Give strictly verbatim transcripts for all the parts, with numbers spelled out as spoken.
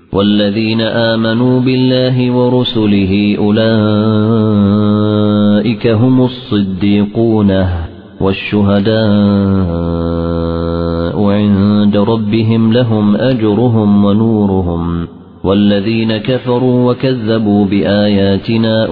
والذين آمنوا بالله ورسله أولئك هم الصديقون والشهداء عند ربهم لهم أجرهم ونورهم والذين كفروا وكذبوا بآياتنا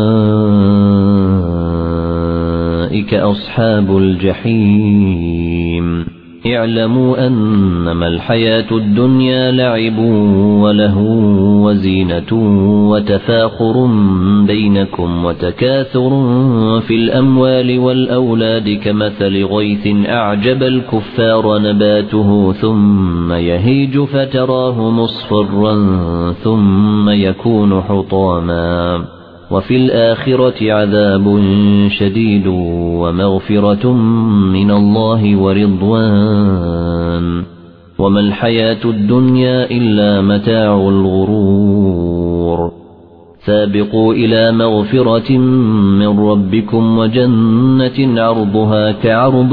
أولئك أصحاب الجحيم اعلموا أنما الحياة الدنيا لعب وله وزينة وتفاخر بينكم وتكاثر في الأموال والأولاد كمثل غيث أعجب الكفار نباته ثم يهيج فتراه مصفرا ثم يكون حطاما وفي الآخرة عذاب شديد ومغفرة من الله ورضوان وما الحياة الدنيا إلا متاع الغرور سابقوا إلى مغفرة من ربكم وجنة عرضها كعرض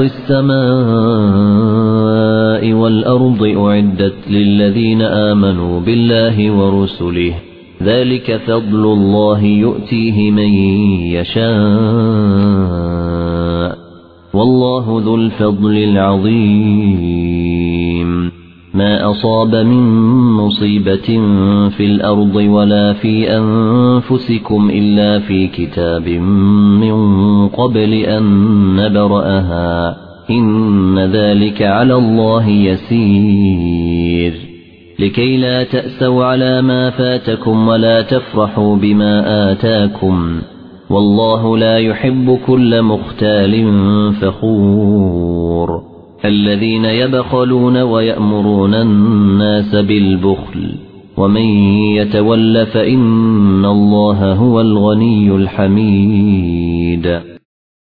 السماء والأرض أعدت للذين آمنوا بالله ورسله ذلك فضل الله يؤتيه من يشاء والله ذو الفضل العظيم ما أصاب من مصيبة في الأرض ولا في أنفسكم إلا في كتاب من قبل أن نبرأها إن ذلك على الله يسير لكي لا تأسوا على ما فاتكم ولا تفرحوا بما آتاكم والله لا يحب كل مختال فخور الذين يبخلون ويأمرون الناس بالبخل ومن يتول فإن الله هو الغني الحميد